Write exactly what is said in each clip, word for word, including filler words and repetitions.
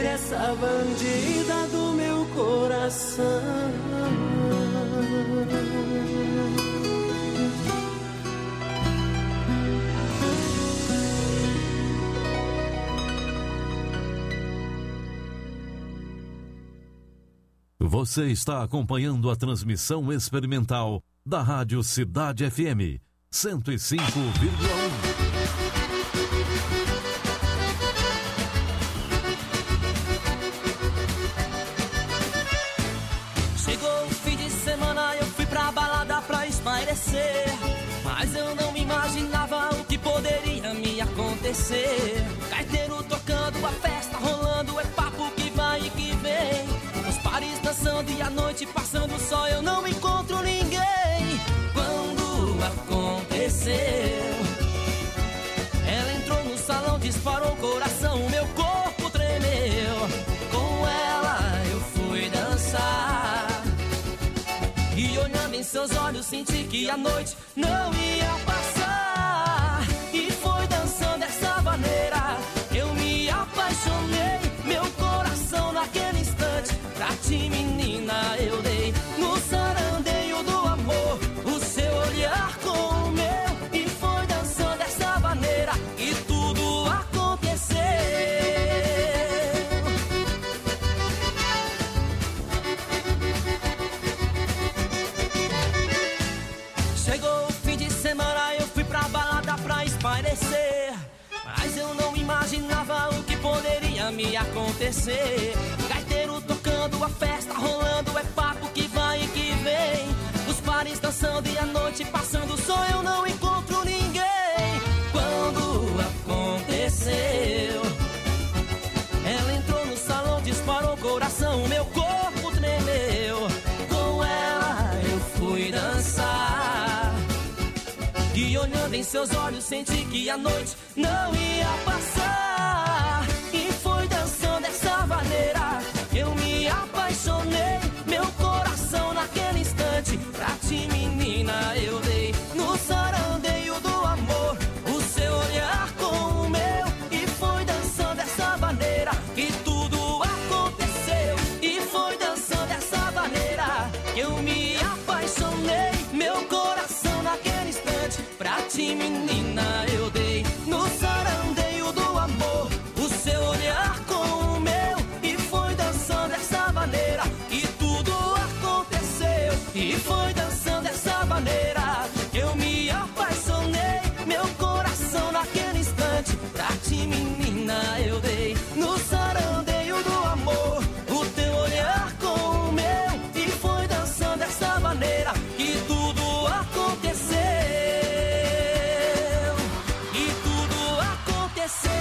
tire essa bandida do meu coração. Você está acompanhando a transmissão experimental da Rádio Cidade F M cento e cinco vírgula um. Chegou o fim de semana, eu fui pra balada pra espairecer, mas eu não imaginava o que poderia me acontecer. Gaiteiro tocando, a festa rolando, é papo que vai e que vem. Os pares dançando e a noite passando, só eu não encontro ninguém. Quando aconteceu, ela entrou no salão, disparou o coração, o meu corpo tremeu. Com ela eu fui dançar e olhando em seus olhos senti que a noite não ia passar. E foi dançando dessa maneira, eu me apaixonei. Meu coração naquele instante pra ti, menina, eu dei. No sarandeio do amor, o seu olhar com o meu. E foi dançando dessa maneira e tudo aconteceu. Chegou o fim de semana, eu fui pra balada pra espairecer, mas eu não imaginava o que poderia me acontecer. Gaiteiro tocando, a festa rolando, é papo que vai e que vem. Os pares dançando e a noite passando, só eu não encontro ninguém. Quando aconteceu, ela entrou no salão, disparou o coração, o meu corpo tremeu. Com ela eu fui dançar e olhando em seus olhos senti que a noite não ia passar. E foi dançando dessa maneira, eu me apaixonei. Meu coração naquele instante pra ti, menina, eu dei. No sarandeio do amor, o seu olhar com o meu. E foi dançando dessa maneira que tudo aconteceu. E foi dançando dessa maneira que eu me apaixonei. Meu coração naquele instante pra ti, menina, eu dei. No sarandeio do amor, o seu olhar com o meu. E foi dançando dessa maneira que tudo aconteceu. E foi dançando dessa maneira que eu me apaixonei. Meu coração naquele instante pra ti, menina, eu dei. No sarandeio do amor, o teu olhar com o meu. E foi dançando dessa maneira que tudo aconteceu. E tudo aconteceu.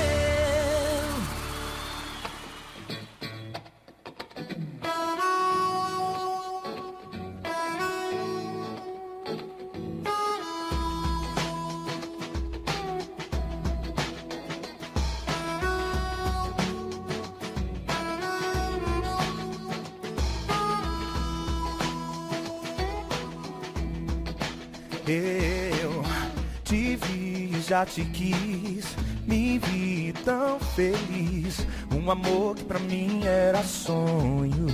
Eu te vi, já te quis, me vi tão feliz. Um amor que pra mim era sonho.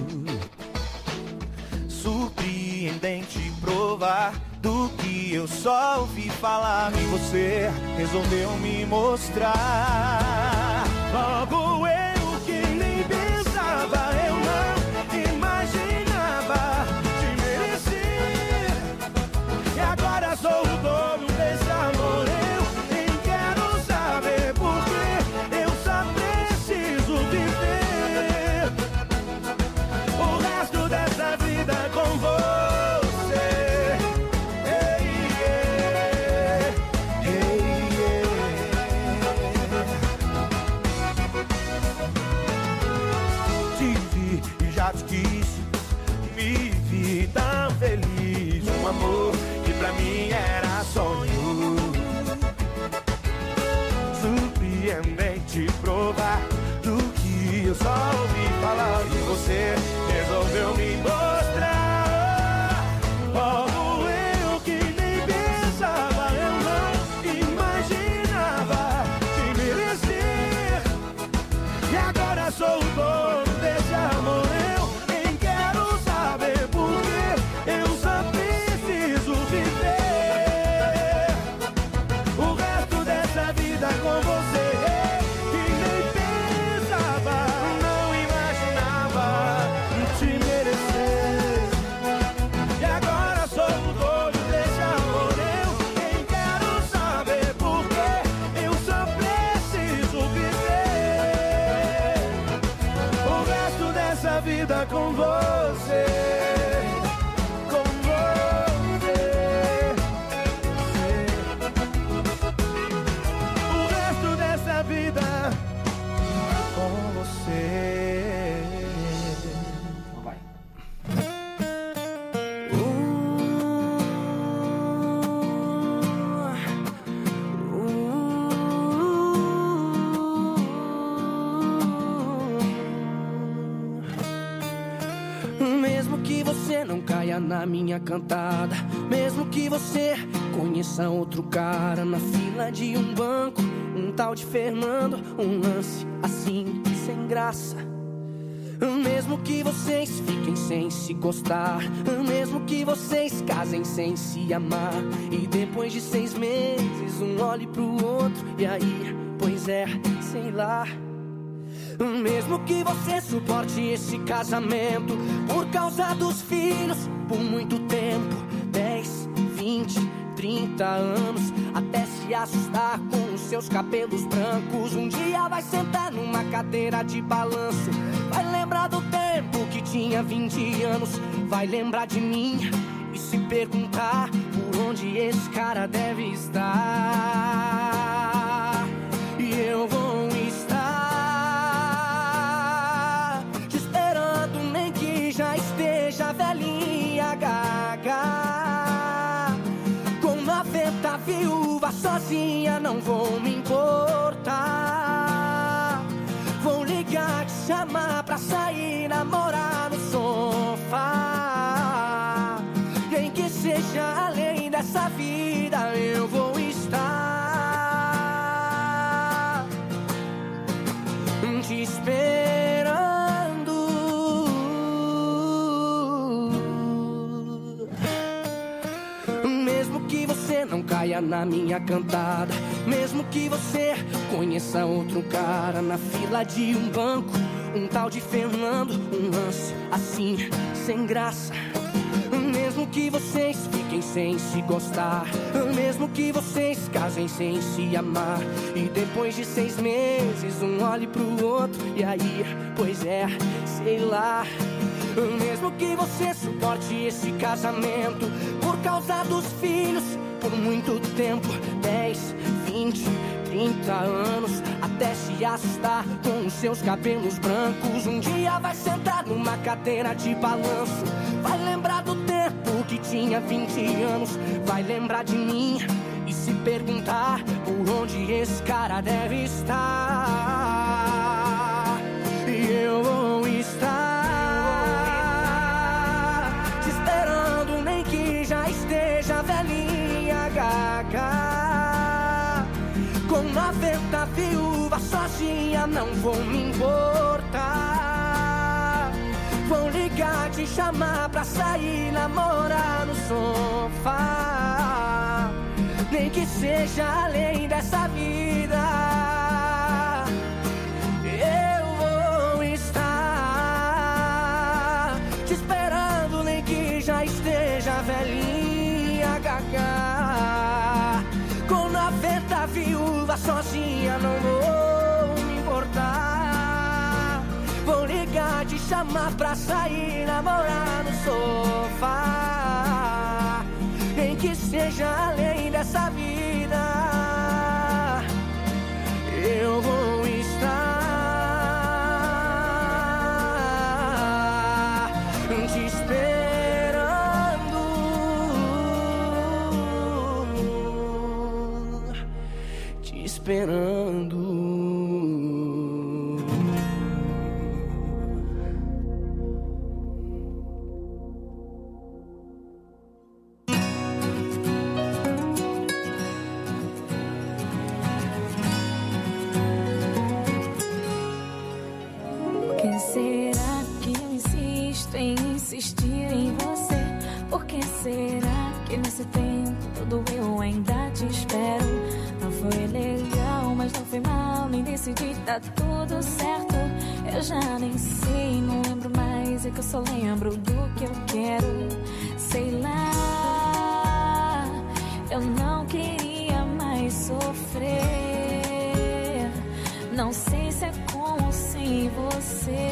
Surpreendente provar do que eu só ouvi falar. E você resolveu me mostrar. Logo eu que nem pensava, eu não imaginava te merecer. E agora sou o dono desse amor. Eu nem quero saber porque eu só preciso viver o resto dessa vida com você. Hey, yeah. Hey, yeah. Te vi e já te quis, me vi tão feliz. Um amor que pra mim era sonho. Surpreendente provar do que eu só ouvi falar. E você resolveu me mostrar. Logo eu que nem pensava, eu não imaginava te merecer. E agora sou o dono desse amor. Eu nem quero saber por quê. Eu só preciso viver o resto dessa vida com você. Que nem pensava, não imaginava te merecer. E agora sou o dono desse amor. Eu nem quero saber por quê. Eu só preciso viver o resto dessa vida com você. Com você. O resto dessa vida com você. Vai. Mesmo que você não caia na minha cantada, mesmo que você conheça outro cara na fila de um banco, um tal de Fernando, um lance assim, sem graça. Mesmo que vocês fiquem sem se gostar, mesmo que vocês casem sem se amar, e depois de seis meses um olhe pro outro, e aí, pois é, sei lá. Mesmo que você suporte esse casamento por causa dos filhos por muito tempo, dez, vinte, trinta anos, até se assustar com os seus cabelos brancos. Um dia vai sentar numa cadeira de balanço, vai lembrar do tempo que tinha vinte anos, vai lembrar de mim e se perguntar por onde esse cara deve estar. E eu vou estar te esperando, nem que já esteja velhinha, gaga, com noventa viúva sozinha, não vou me importar. Vou ligar, te chamar pra sair, namorar no sofá. Nem que seja além dessa vida, eu vou estar te esperando. Mesmo que você não caia na minha cantada, mesmo que você conheça outro cara na fila de um banco, um tal de Fernando, um lance assim, sem graça. Mesmo que vocês fiquem sem se gostar, mesmo que vocês casem sem se amar, e depois de seis meses um olhe pro outro, e aí, pois é, sei lá. Mesmo que você suporte esse casamento por causa dos filhos por muito tempo, dez, vinte, trinta anos, até se assustar com os seus cabelos brancos. Um dia vai sentar numa cadeira de balanço, vai lembrar do tempo que tinha vinte anos, vai lembrar de mim e se perguntar por onde esse cara deve estar. E eu vou estar te esperando, nem que já esteja velhinha, gaga, com noventa viúvas sozinha, não vou me importar. Vou ligar, te chamar pra sair, namorar no sofá. Nem que seja além dessa vida, eu vou estar te esperando, nem que já esteja velhinha, gaga, com noventa viúvas sozinha, não vou me importar. Vou ligar, te chamar pra sair, namorar no sofá. Nem que seja além dessa vida, eu vou estar te esperando, te esperando. que será que eu insisto em insistir em você? Por que será que nesse tempo todo eu ainda te espero? Não foi legal, mas não foi mal, nem decidi, tá tudo certo. Eu já nem sei, não lembro mais, é que eu só lembro do que eu quero. Sei lá, eu não queria mais sofrer. Não sei se é com ou sem você.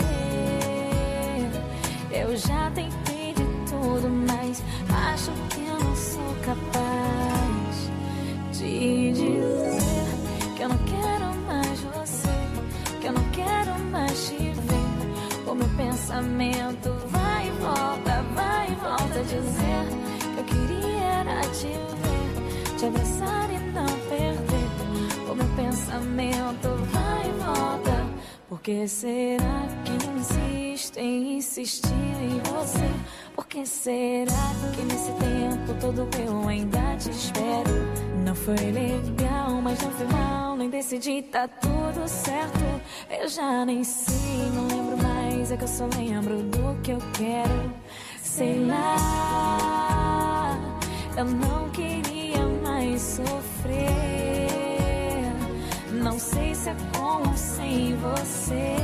Eu já tentei de tudo, mas acho que eu não sou capaz de dizer que eu não quero mais você, que eu não quero mais te ver. O meu pensamento vai e volta, vai e volta, dizer que eu queria era te ver, te abraçar e não perder. O meu pensamento vai e volta. Por que será que eu insisto em insistir em você? Por que será que nesse tempo todo eu ainda te espero? Não foi legal, mas não foi mal, nem decidi, tá tudo certo. Eu já nem sei, não lembro mais, é que eu só lembro do que eu quero. Sei lá, eu não queria mais sofrer. Não sei se é com ou sem você.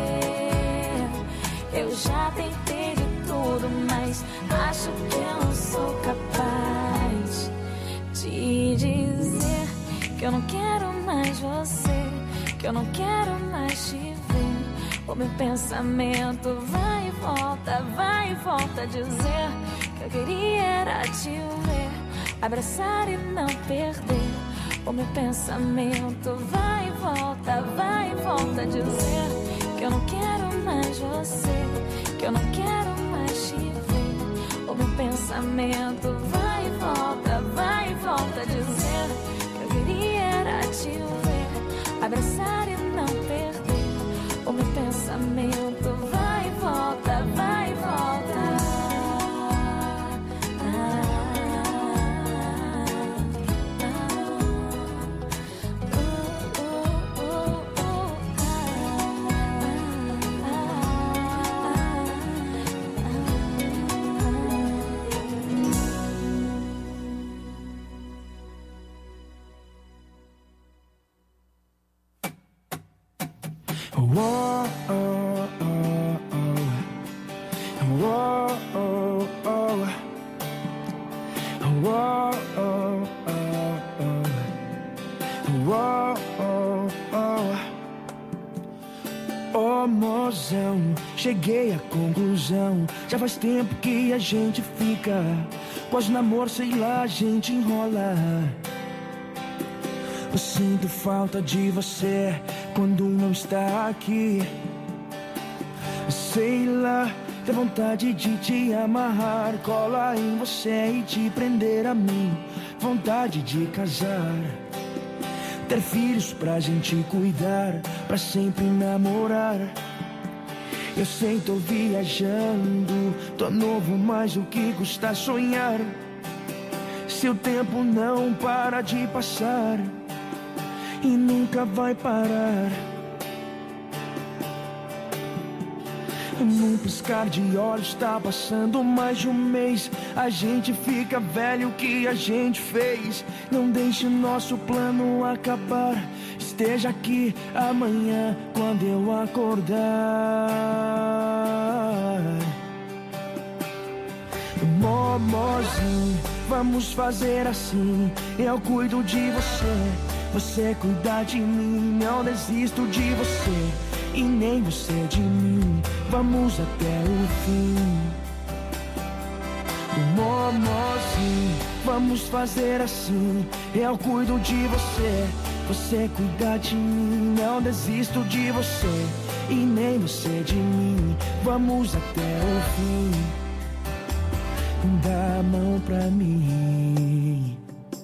Eu já tentei de tudo, mas acho que eu não sou capaz de dizer que eu não quero mais você, que eu não quero mais te ver. O meu pensamento vai e volta, vai e volta, dizer que eu queria era te ver, abraçar e não perder. O meu pensamento vai e volta, vai e volta, dizer que eu não quero mais você, que eu não quero mais te ver. O meu pensamento vai e volta, vai e volta, dizer que eu queria era te ver, abraçar e não perder. O meu pensamento vai e volta, vai e volta. Whoa, oh, oh, oh. Whoa, oh, oh. Whoa, oh, oh, oh. Whoa, oh, oh. Oh, mozão, cheguei à conclusão. Já faz tempo que a gente fica, quase namoro, sei lá, a gente enrola. Eu sinto falta de você quando não está aqui. Sei lá, dá vontade de te amarrar, colar em você e te prender a mim. Vontade de casar, ter filhos pra gente cuidar, pra sempre namorar. Eu sei, tô viajando, tô novo, mas o que custa sonhar? Se o tempo não para de passar e nunca vai parar. Num piscar de olhos tá passando mais de um mês. A gente fica velho, o que a gente fez? Não deixe o nosso plano acabar. Esteja aqui amanhã quando eu acordar. Momozinho, vamos fazer assim. Eu cuido de você, você cuida de mim. Não desisto de você e nem você de mim. Vamos até o fim. Momozinho, vamos fazer assim. Eu cuido de você, você cuida de mim. Não desisto de você e nem você de mim. Vamos até o fim. Dá a mão pra mim.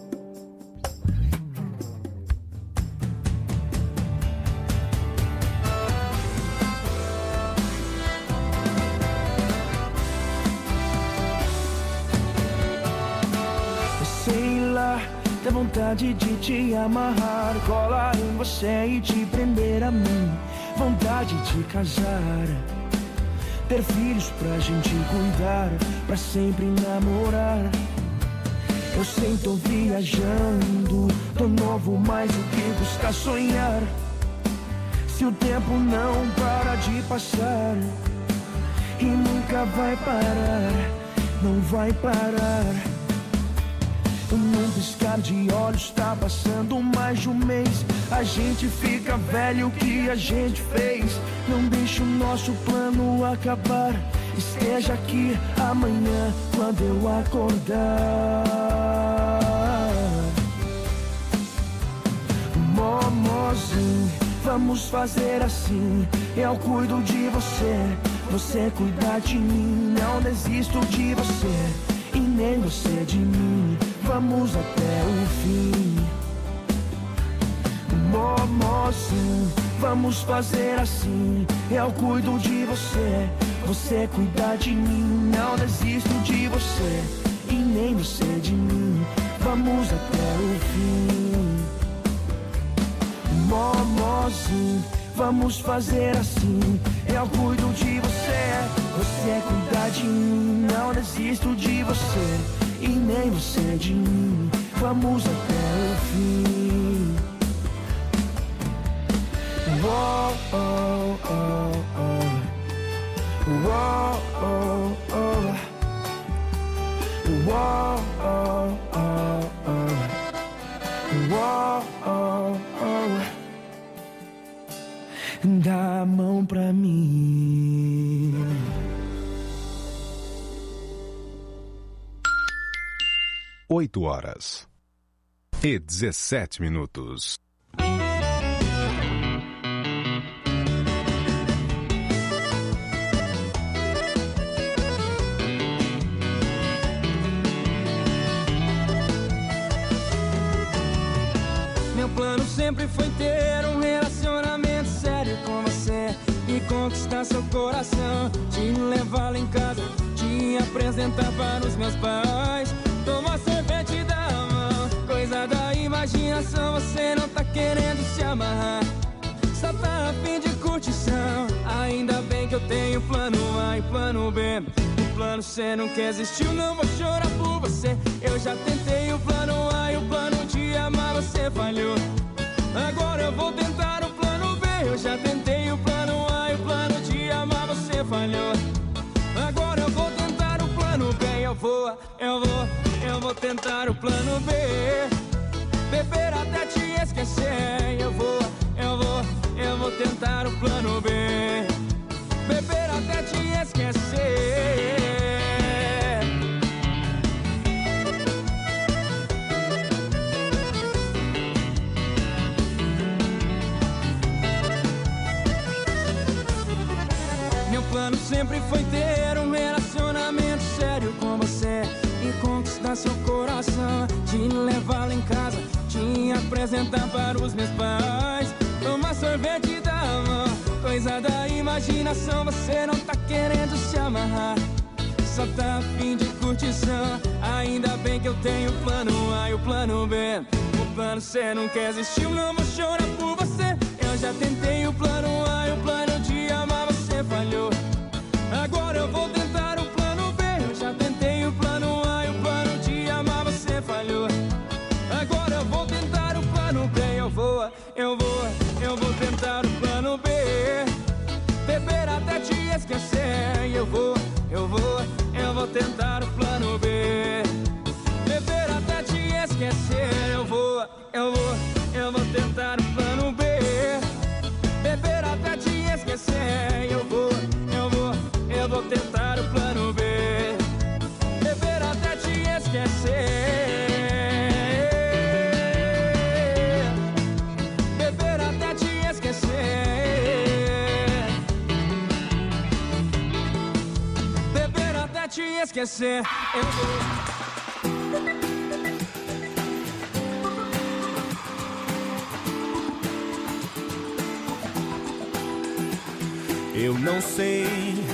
Dá vontade de te amarrar, colar em você e te prender a mim. vontade de casar, ter filhos pra gente cuidar, pra sempre namorar. Eu sei, tô viajando, tô novo, mas o que buscar sonhar? Se o tempo não para de passar e nunca vai parar, não vai parar. Num piscar de olhos tá passando mais de um mês. A gente fica velho, o que a gente fez? Não deixa o nosso plano acabar. Esteja aqui amanhã quando eu acordar. Momozinho, vamos fazer assim. Eu cuido de você, você cuida de mim. Não desisto de você e nem você de mim. Vamos até o fim. Momozinho, vamos fazer assim. Eu cuido de você, você cuida de mim. Não desisto de você e nem você de mim. Vamos até o fim. Momozinho, vamos fazer assim. Eu cuido de você, você cuida de mim. Não desisto de você e nem você de mim. Vamos até o fim. Uou, oh, oh, oh. Uou, oh, oh. Uou, oh, oh, oh. Uou, oh, oh. Dá a mão pra mim. Oito horas e dezessete minutos. Meu plano sempre foi ter um relacionamento sério com você e conquistar seu coração, te levar lá em casa, te apresentar para os meus pais, tomar sorvete da mão, coisa da imaginação. Você não tá querendo se amarrar, só tá a fim de curtição. Ainda bem que eu tenho plano A e plano B. O plano C nunca existiu, não vou chorar por você. Eu já tentei o plano A e o plano de amar você falhou. Agora eu vou tentar o plano B. Eu já tentei o plano A e o plano de amar você falhou. Agora eu vou tentar o plano B. Eu vou, eu vou, eu vou tentar o plano B. Beber até te esquecer. Eu vou, eu vou, eu vou tentar o plano B. Beber até te esquecer. Meu plano sempre foi ter um relacionamento sério com você e conquistar seu coração, te levar lá em casa, te apresentar para os meus pais, tomar sorvete da mão, coisa da imaginação. Você não tá querendo se amarrar, só tá a fim de curtição. Ainda bem que eu tenho o plano A e o plano B. O plano C nunca existiu, não vou chorar por você. Eu já tentei o plano A e o plano de amar você falhou. Agora eu vou tentar o plano B. Eu já tentei o plano A e o plano de amar você falhou. Agora eu vou tentar o plano B. Eu vou, eu vou, eu vou tentar o plano B. Beber até te esquecer. Eu vou, eu vou, eu vou tentar o plano B. Beber até te esquecer. Eu vou, eu vou, eu vou tentar o plano B. Beber até te esquecer. Eu vou, eu vou, eu vou tentar o plano B. Beber até te esquecer. Beber até te esquecer. Beber até te esquecer. Eu vou. Eu não sei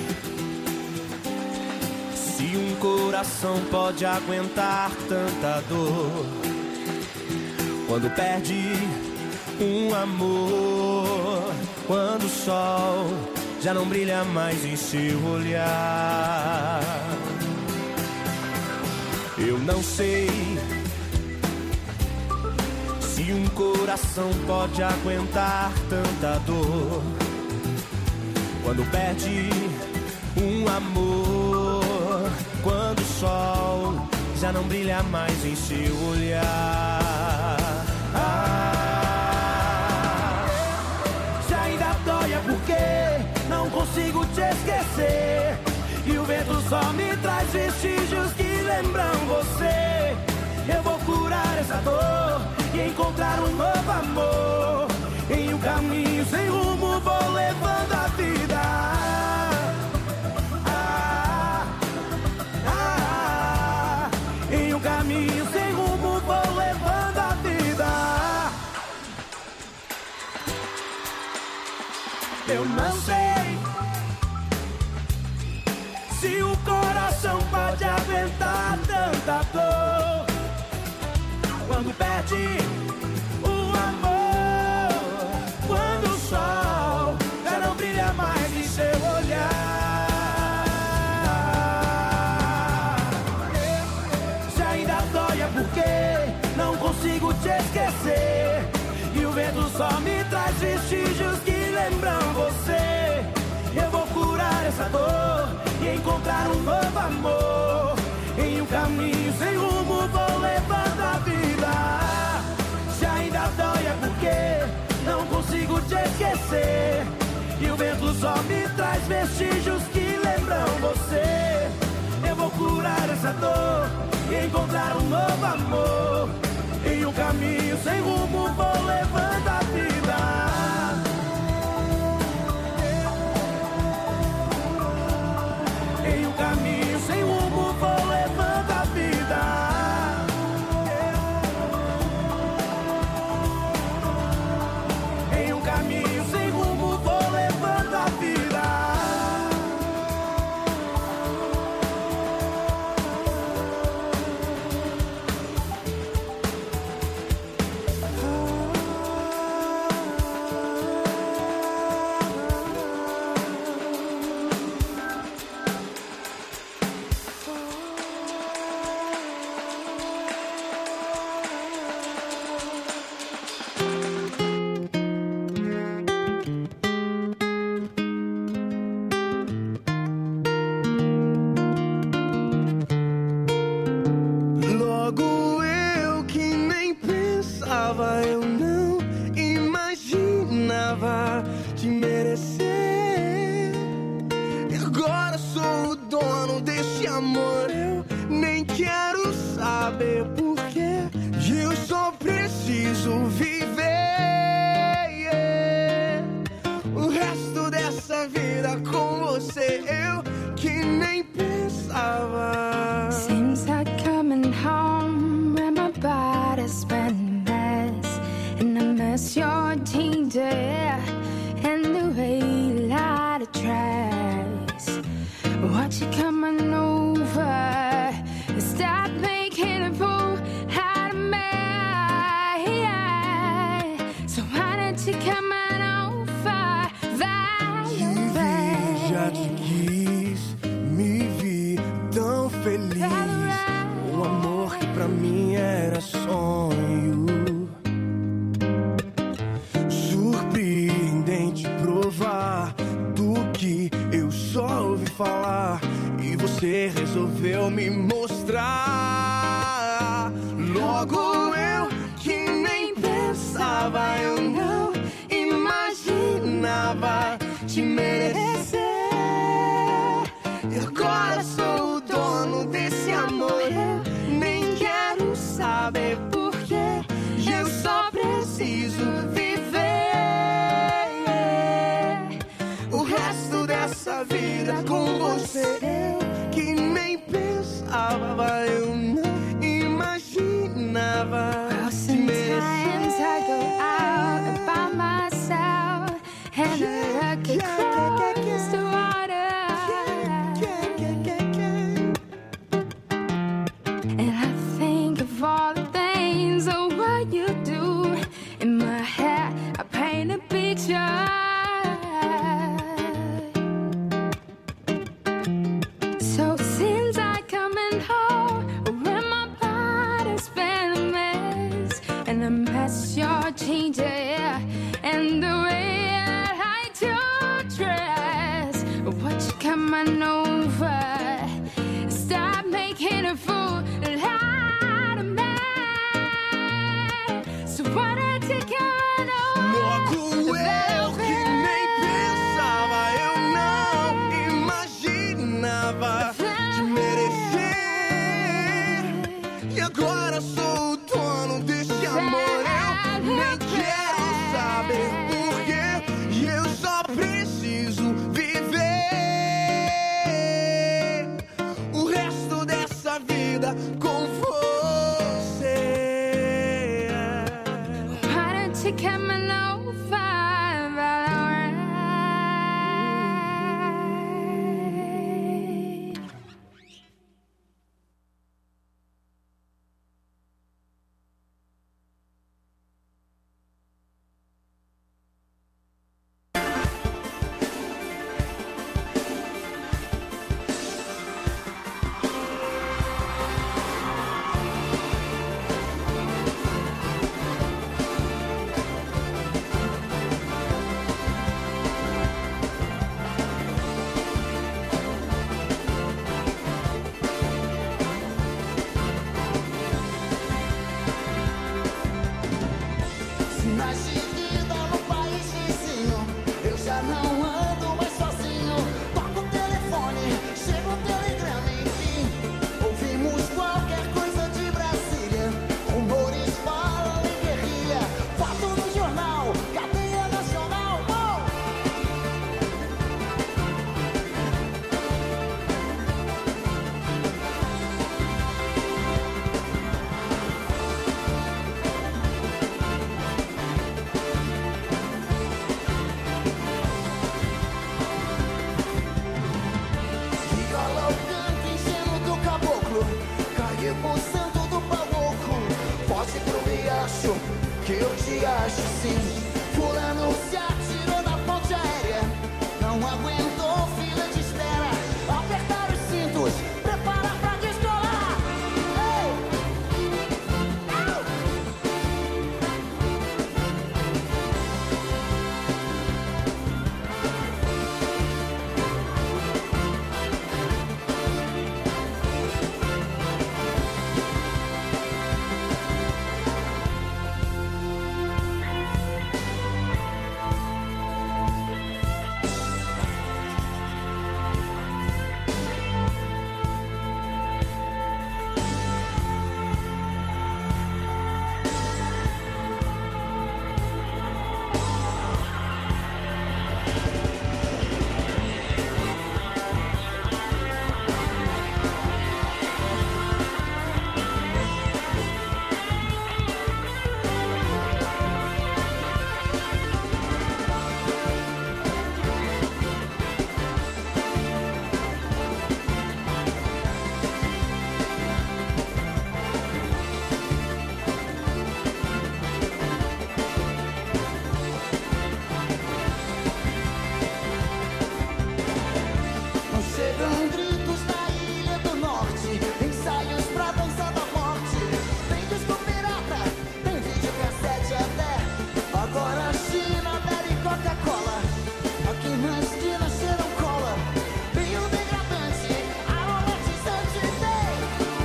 se um coração pode aguentar tanta dor quando perde um amor quando o sol já não brilha mais em seu olhar. Eu não sei se um coração pode aguentar tanta dor quando perde um amor, quando o sol já não brilha mais em seu olhar. Ah, já ainda dói é porque não consigo te esquecer, e o vento só me traz vestígios que lembram você. Eu vou curar essa dor e encontrar um novo amor. Em um caminho sem rumo vou levando a vida. Ah, ah, ah. Em um caminho sem rumo vou levando a vida. Eu não sei se o coração pode aguentar tanta dor quando perde o amor, quando o sol já não brilha mais em seu olhar. Já ainda dói é porque não consigo te esquecer, e o vento só me traz vestígios que lembram você. Eu vou curar essa dor e encontrar um novo amor. Em um caminho sem rumo vou levando a vida. Já ainda dói é porque não consigo te esquecer, e o vento só me traz vestígios que lembram você. Eu vou curar essa dor e encontrar um novo amor. Em um caminho sem rumo vou levando a vida. Em um caminho sem rumo vou levando a vida. Em um caminho sem rumo vou levando a vida. Logo eu que nem pensava, eu não imaginava te merecer. E agora sou o dono desse amor, eu nem quero saber porquê. Eu só preciso viver o resto dessa vida com você, eu que nem pensava. Seems like coming home when my body's been a mess, and I miss your ginger and the way you light the tracks. Watch you coming over, stop making a fool out of me. So why don't you come on over, Vi, já te quis, me vi tão feliz. O amor que pra mim era sonho. Surpreendente provar do que eu só ouvi falar, e você resolveu me mostrar. Logo eu que nem pensava, eu não imaginava te merecer. E agora sou o dono desse amor, eu nem quero saber porquê. Eu só preciso viver o resto dessa vida com você. Eu que nem pensava, eu não imaginava te merecer. sometimes I go out by myself and I look across the water, and I think of all the things of what you do. In my head coming over. Stop making a fool out of me. So why don't you come over? Logo eu que nem pensava, eu não imaginava te merecer. E agora sou o dono desse amor. Eu nem quero saber porquê. E eu só preciso viver o resto dessa vida com você. Why don't you come over, Valerie? Sinais de vida no país vizinho. Eu já não ando mais sozinho. Toco o telefone, chega o telegrama, enfim. Ouvimos qualquer coisa de Brasília. Rumores falam em guerrilha. Fato no jornal, cadeia nacional. Oh! Viola o canto ingênuo do caboclo. Caiu por santo do pavoco. Foge pro riacho, que eu te acho sim. Fulano se atirou na ponte aérea. Não aguentou fila de espera. Apertar os cintos, prepara pra descolar. Ei! Au! Não chegam gritos da Ilha do Norte, ensaios pra dança da morte. Tem disco pirata, tem videocassete até. Agora a China bebe Coca-Cola. Aqui na esquina cheiram cola. Bem o degradante, aromatizante tem.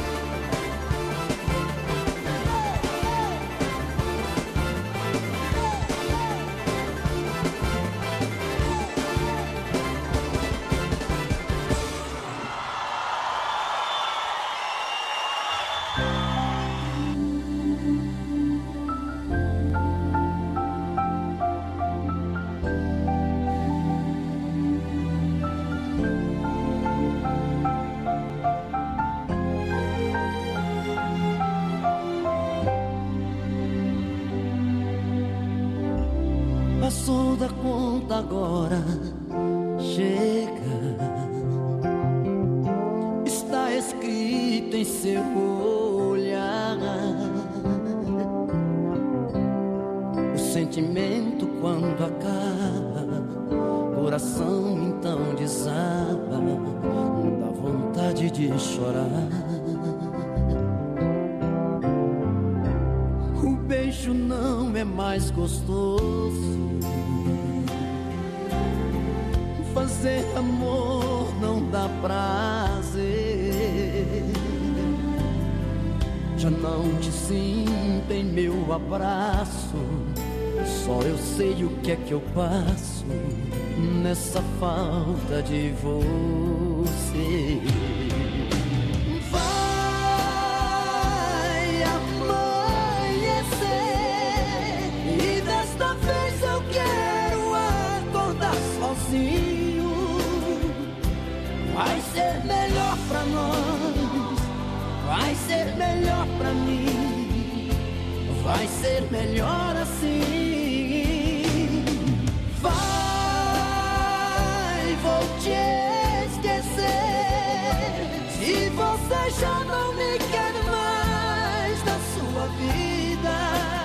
Passou da conta agora, chega. Está escrito em seu olhar. O sentimento quando acaba, coração então desaba, dá vontade de chorar. O beijo não é mais gostoso, fazer amor não dá prazer. Já não te sinto em meu abraço, só eu sei o que é que eu passo nessa falta de você. Vai amanhecer e desta vez eu quero acordar sozinho. Vai ser melhor pra nós, vai ser melhor pra mim, vai ser melhor assim. Vai, vou te esquecer. Se você já não me quer mais na sua vida,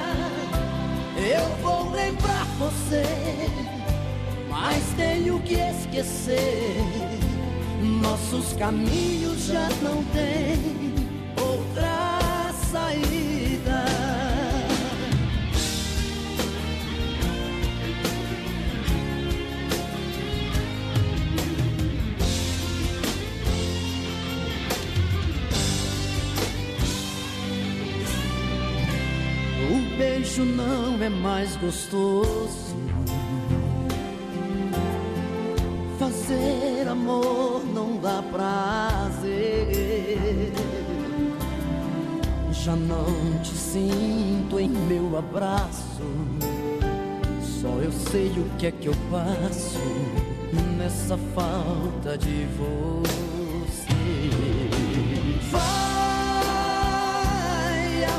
eu vou lembrar você, mas tenho que esquecer. Nossos caminhos já não têm outra saída. O beijo não é mais gostoso, fazer amor não dá prazer. Já não te sinto em meu abraço, só eu sei o que é que eu passo nessa falta de você. Vai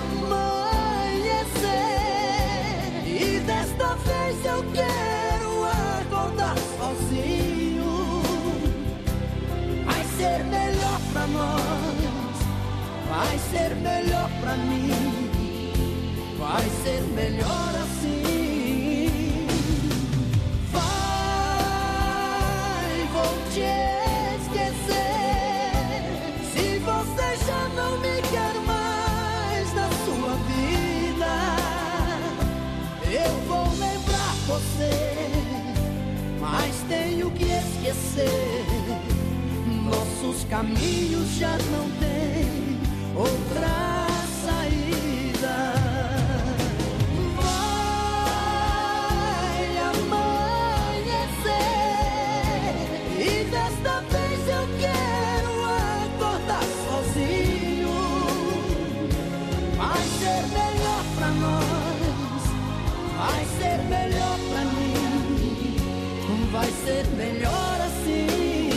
amanhecer e desta vez eu quero acordar sozinho. Vai ser melhor pra nós, vai ser melhor pra mim, vai ser melhor assim. Vai, vou te esquecer. Se você já não me quer mais na sua vida, eu vou lembrar você, mas tenho que esquecer. Nossos caminhos já não têm outra saída. Vai amanhecer e desta vez eu quero acordar sozinho. Vai ser melhor pra nós, vai ser melhor pra mim, vai ser melhor assim.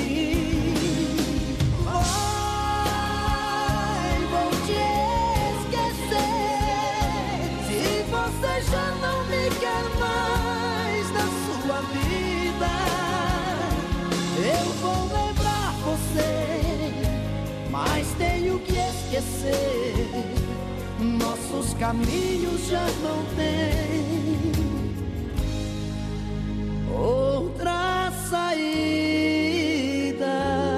Já não me quer mais na sua vida, eu vou lembrar você, mas tenho que esquecer. Nossos caminhos já não têm outra saída.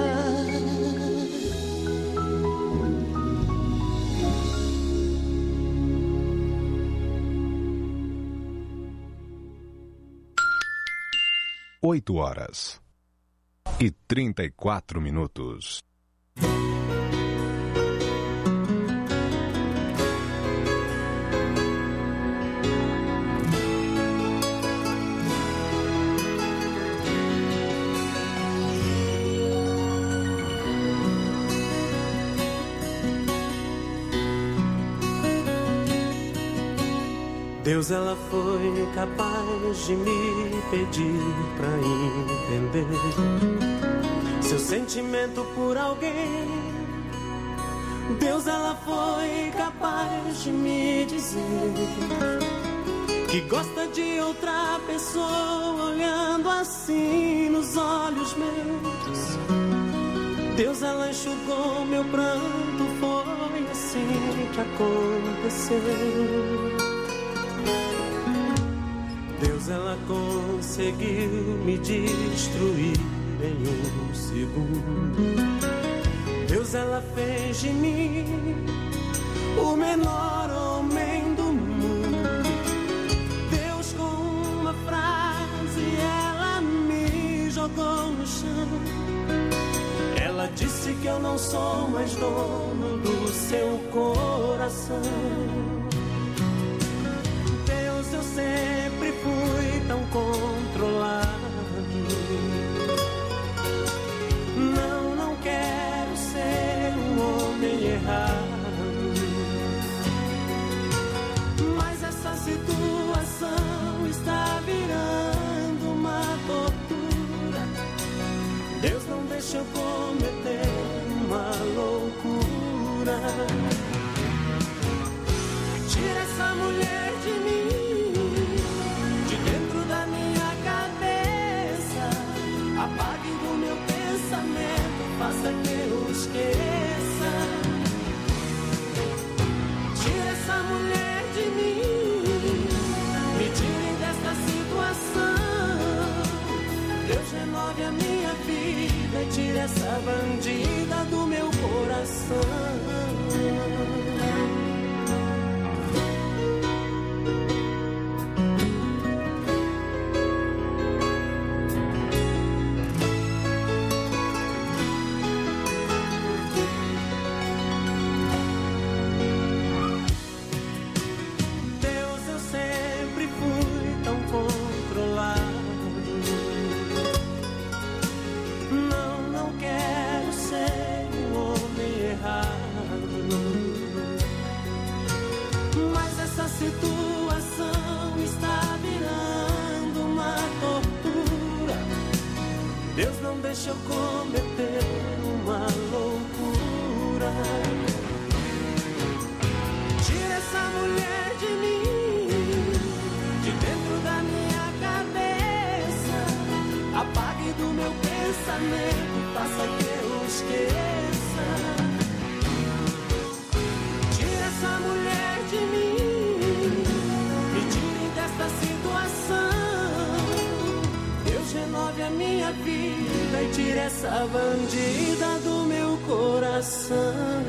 Oito horas e trinta e quatro minutos. Deus, ela foi capaz de me pedir pra entender seu sentimento por alguém. Deus, ela foi capaz de me dizer que gosta de outra pessoa olhando assim nos olhos meus. Deus, ela enxugou meu pranto, foi assim que aconteceu. Deus, ela conseguiu me destruir em um segundo. Deus, ela fez de mim o menor homem do mundo. Deus, com uma frase, ela me jogou no chão disse que eu não sou mais dono do seu coração. Deus, eu sempre fui tão controlado. Não, não quero ser um homem errado. Mas essa situação está virando uma tortura. Deus, não deixa eu cometer uma loucura. Tira essa mulher de mim, de dentro da minha cabeça. Apague do meu pensamento, faça que eu esqueça. Tira essa mulher de mim, me tire desta situação. Deus, renove a minha vida e tire essa bandida do meu coração. Deixa eu cometer uma loucura. Tira essa mulher de mim, de dentro da minha cabeça. Apague do meu pensamento, faça que eu esqueça. Tira essa mulher de mim, me tire desta situação. Deus, renove a minha vida e tire essa bandida do meu coração.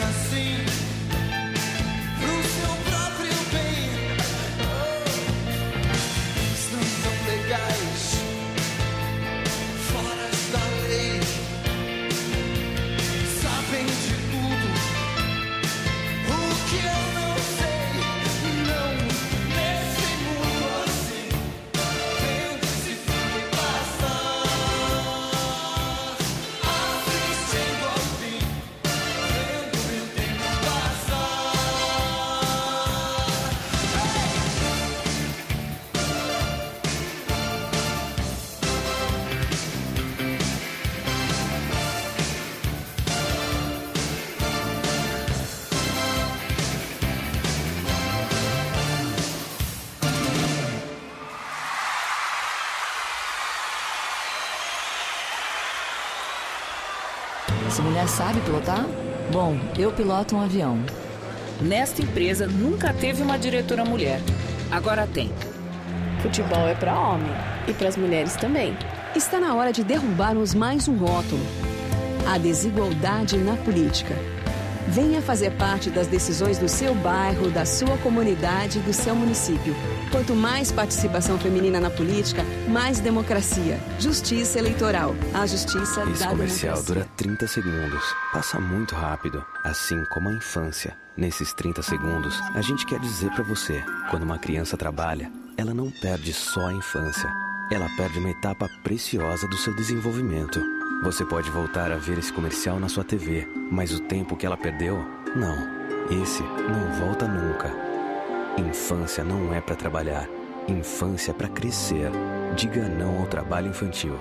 assim, pro seu próprio bem. Oh, estão tão legais, fora da lei, sabem de tudo o que eu não sei. Não, nesse mundo assim, vendo esse filme passar, assistindo ao fim, vendo meu tempo passar. Essa mulher sabe pilotar? Bom, eu piloto um avião. Nesta empresa nunca teve uma diretora mulher. Agora tem. Futebol é para homem e para as mulheres também. Está na hora de derrubarmos mais um rótulo: a desigualdade na política. Venha fazer parte das decisões do seu bairro, da sua comunidade e do seu município. Quanto mais participação feminina na política, mais democracia. Justiça eleitoral. A justiça Esse da comercial democracia. dura trinta segundos. Passa muito rápido, assim como a infância. Nesses trinta segundos, a gente quer dizer pra você: quando uma criança trabalha, ela não perde só a infância. Ela perde uma etapa preciosa do seu desenvolvimento. Você pode voltar a ver esse comercial na sua T V, mas o tempo que ela perdeu, não. Esse não volta nunca. Infância não é pra trabalhar. Infância é pra crescer. Diga não ao trabalho infantil.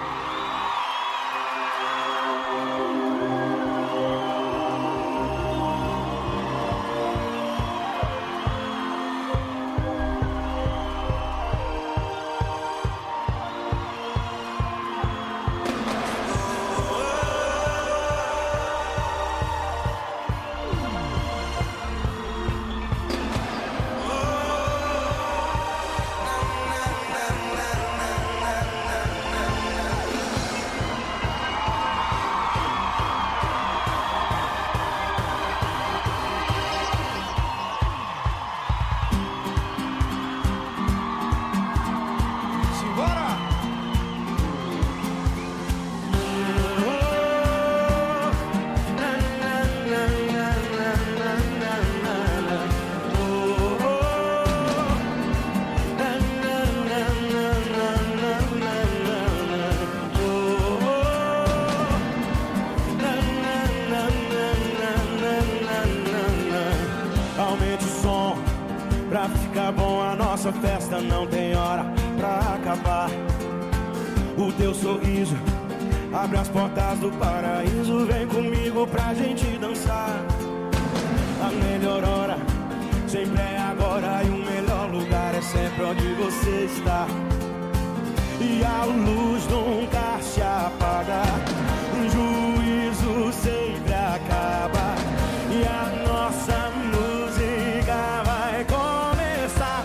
Aumente o som pra ficar bom. A nossa festa não tem hora pra acabar. O teu sorriso abre as portas do paraíso. Vem comigo pra gente dançar. A melhor hora sempre é agora, e o melhor lugar é sempre onde você está. E a luz nunca se apaga, o juízo sempre acaba, e a nossa música vai começar.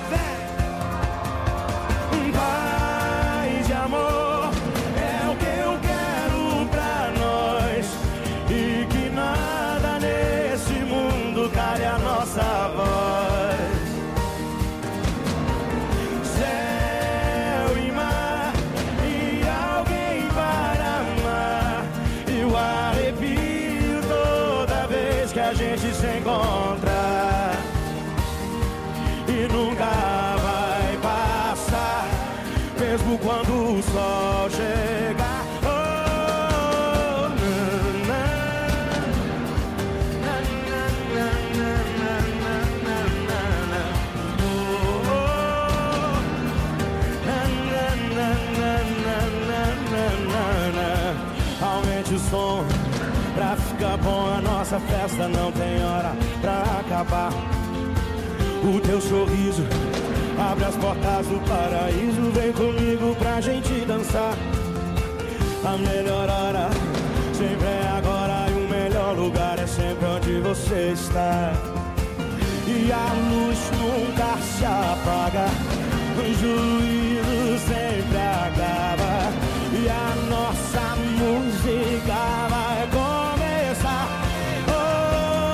Vem! Paz e amor é o que eu quero pra nós, e que nada nesse mundo cale a nossa voz. Céu e mar e alguém para amar, e o arrepio toda vez que a gente se encontra, e nunca vai passar, mesmo quando o sol chegar. Oh, na, na, na, na, na, na, na, na, na. Oh, oh, na, na, na, na, na, na, na. Aumente o som pra ficar bom. A nossa festa não tem hora pra acabar. O teu sorriso abre as portas do paraíso. Vem comigo pra gente dançar. A melhor hora sempre é agora, e o melhor lugar é sempre onde você está. E a luz nunca se apaga, o juízo sempre acaba, e a nossa música vai começar. Oh,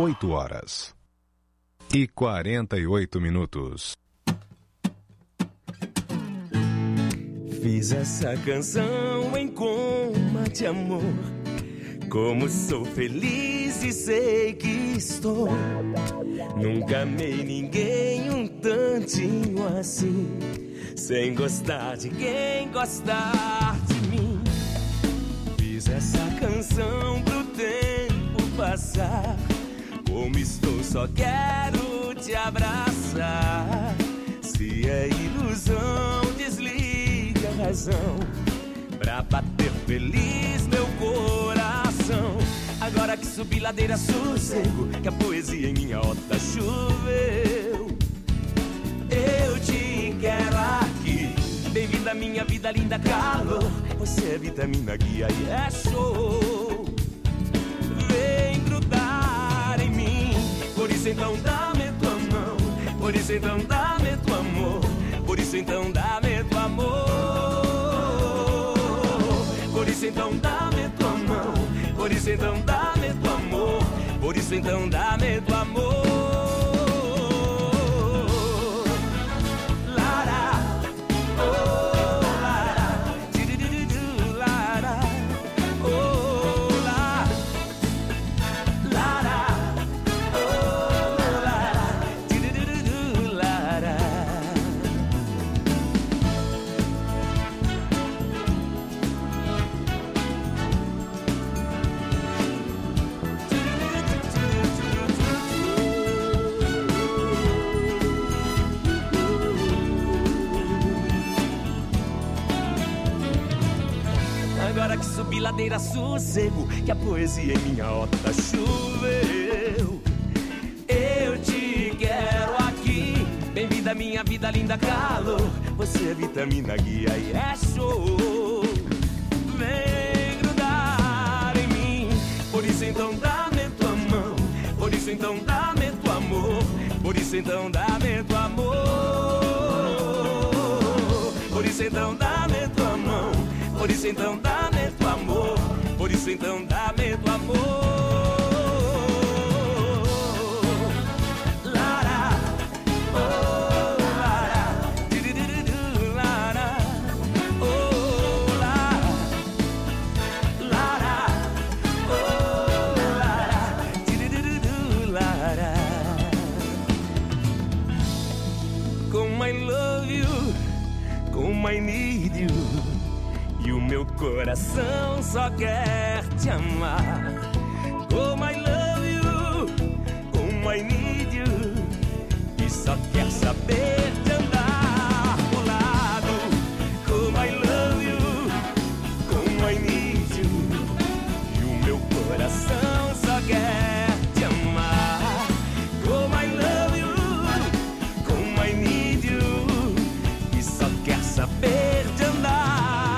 oito horas e quarenta e oito minutos. Fiz essa canção em coma de amor. Como sou feliz e sei que estou. Nunca amei ninguém um tantinho assim, sem gostar de quem gostar de mim. Fiz essa canção pro tempo passar. Como estou, só quero te abraçar. Se é ilusão, desliga a razão pra bater feliz meu coração. Agora que subi ladeira, sossego, que a poesia em minha horta choveu. Eu te quero aqui. Bem-vinda à minha vida, linda calor. Você é vitamina, guia e é show. Vem grudar em mim. Por isso então dá-me tua mão. Por isso então dá-me tua amor. Por isso então dá-me tua amor. Por isso então dá-me tua mão. Por isso então dá-me tua amor. Por isso então dá-me tua amor. Lara, oh Lara, di-di-di-di-du, Lara, oh Lara, Lara, oh Lara, di-di-di-di-du, Lara. Agora que subi ladeira, sossego, que a poesia em minha horta choveu. Eu te quero aqui. Bem-vinda à minha vida, linda calor. Você é vitamina, guia e é show. Vem grudar em mim. Por isso então dá-me tua mão. Por isso então dá-me tua amor. Por isso então dá-me tua amor. Por isso então dá-me tua mão. Por isso então dá-me tua amor. Por isso então dá-me tua amor. Lara, oh Lara, di-di-di-di-du, Lara, oh Lara, Lara, oh Lara, di-di-di-di-du, Lara. Como I love you, como I need you. E o meu coração só quer te amar. Como I love you, como I need you. E só quer saber de andar ao lado. Como I love you, como I need you. E o meu coração só quer te amar. Como I love you, como I need you. E só quer saber de andar.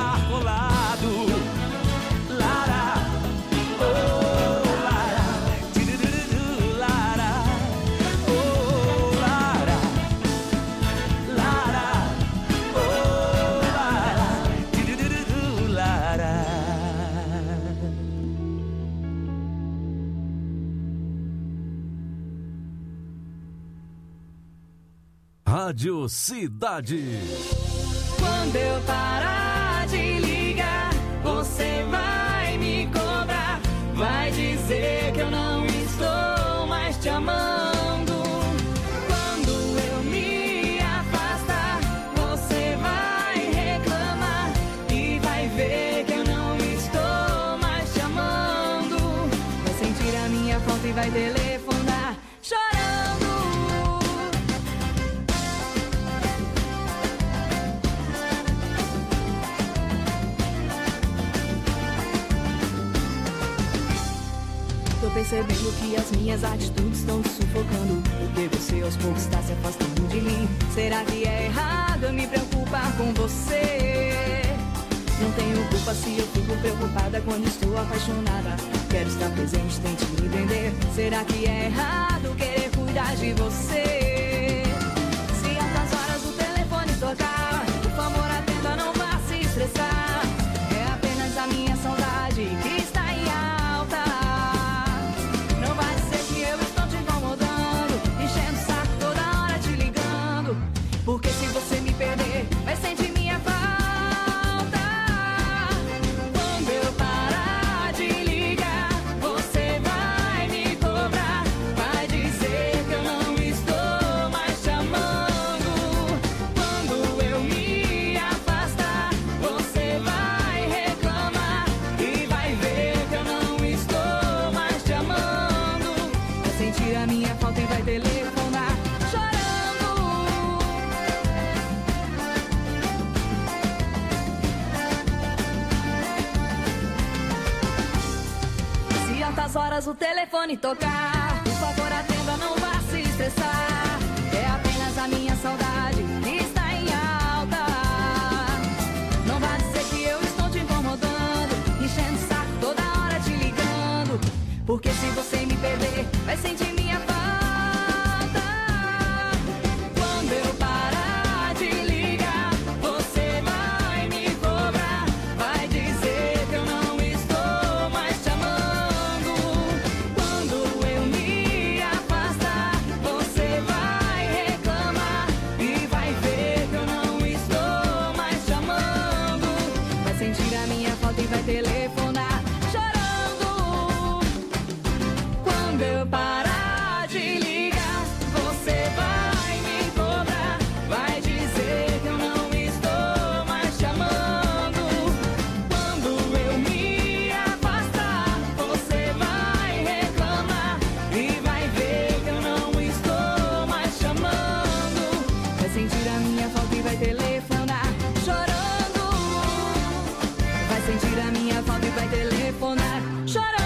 Rádio Cidade. Quando eu parar de ligar, você vai me cobrar. Vai dizer que eu não estou mais te amando. Quando eu me afastar, você vai reclamar e vai ver que eu não estou mais te amando. Vai sentir a minha falta e vai telefonar chorando. Tô percebendo que as minhas atitudes estão te sufocando, porque você aos poucos está se afastando de mim. Será que é errado eu me preocupar com você? Não tenho culpa se eu fico preocupada quando estou apaixonada. Quero estar presente, tente me entender. Será que é errado querer cuidar de você? Se altas horas o telefone tocar, por favor atenda, não vá se estressar. É apenas a minha saudade que está em alta. Não vai dizer que eu estou nessas horas o telefone tocar. Por favor, atenda, não vá se estressar. É apenas a minha saudade que está em alta. Não vá dizer que eu estou te incomodando, enchendo o saco toda hora te ligando. Porque se você me perder, vai sentir minha falta. Quando eu parar de ligar, você vai me cobrar. Vai dizer que eu não estou mais te amando. Quando eu me afastar, você vai reclamar e vai ver que eu não estou mais te amando. Vai sentir a minha falta e vai telefonar chorando. Quando eu parar de ligar, você vai me cobrar. Vai dizer que eu não estou mais te amando. Quando eu me afastar, você vai reclamar e vai ver que eu não estou mais te amando. Vai sentir a minha falta e vai telefonar chorando. Vai sentir a minha falta e vai telefonar chorando.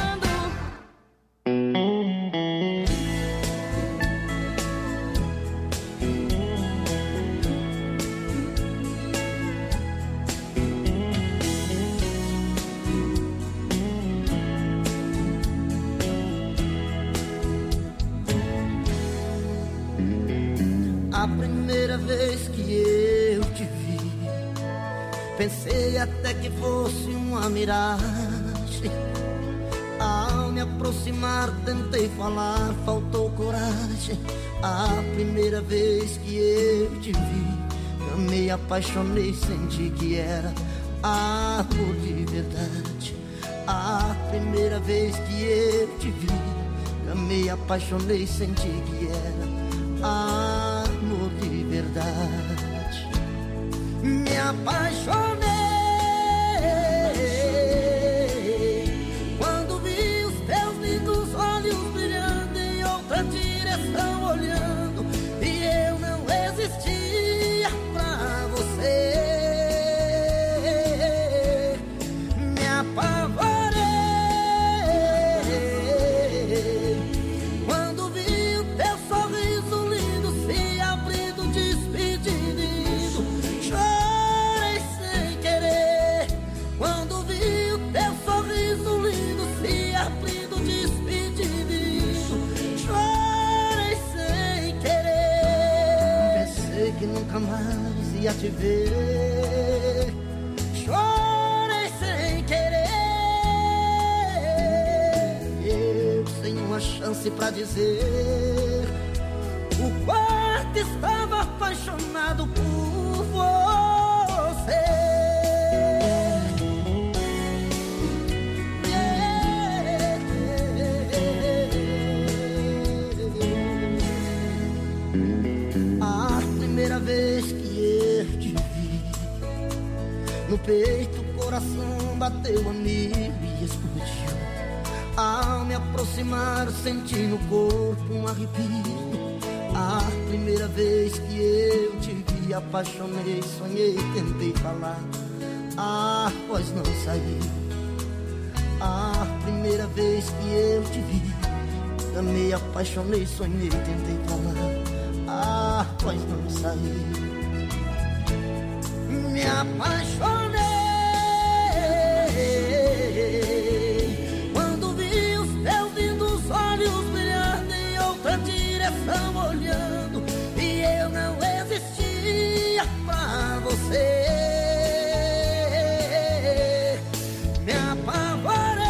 A primeira vez que eu te vi, pensei até que fosse uma miragem. Ao me aproximar tentei falar, faltou coragem. A primeira vez que eu te vi, amei, apaixonei, senti que era amor de verdade. A primeira vez que eu te vi, amei, apaixonei, senti que era amor de verdade. Me apaixonei quando vi os teus lindos olhos brilhando em outra direção olhando, e eu não existia pra você. Me apavorei quando vi o teu sorriso lindo se abrindo, despedindo. Chorei sem querer quando vi o teu sorriso lindo se abrindo, despedindo. Chorei sem querer, pensei que nunca mais ia te ver. Chorei sem querer, eu sem uma chance pra dizer o quanto estava apaixonado por você. A primeira vez que eu te vi, no peito o coração bateu a mil e explodiu. Ao me aproximar senti no corpo um arrepio. A primeira vez que eu te vi, apaixonei, sonhei, tentei falar, a voz não saiu. A primeira vez que eu te vi, amei, apaixonei, sonhei, tentei falar, a voz não saiu. Me apaixonei quando vi os teus lindos olhos brilhando em outra direção olhando, e eu não existia pra você. Me apavorei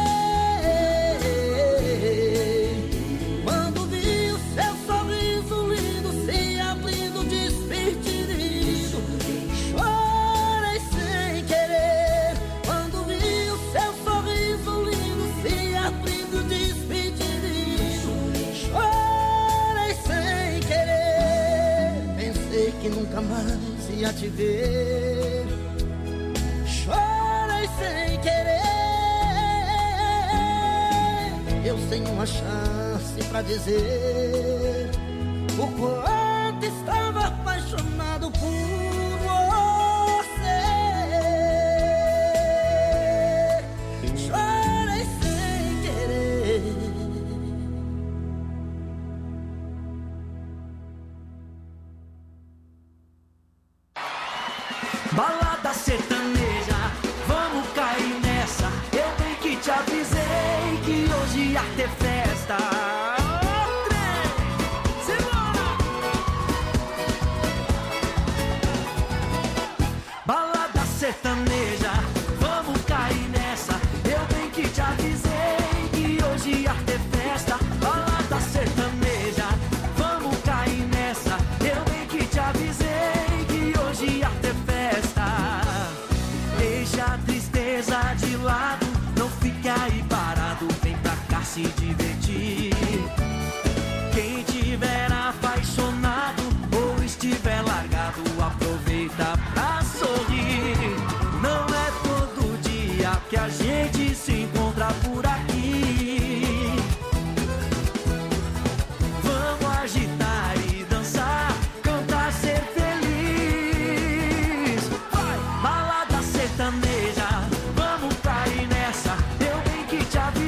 quando vi o seu sorriso lindo se abrindo, despedindo. Chorei sem querer quando vi o seu sorriso lindo se abrindo, despedindo. Chorei sem querer, pensei que nunca mais ia te ver. Chorei sem querer, eu sem uma chance pra dizer o quanto estava apaixonado por você. Chorei sem querer. dia ter festa. Oh, três, simbora! Balada sertaneja,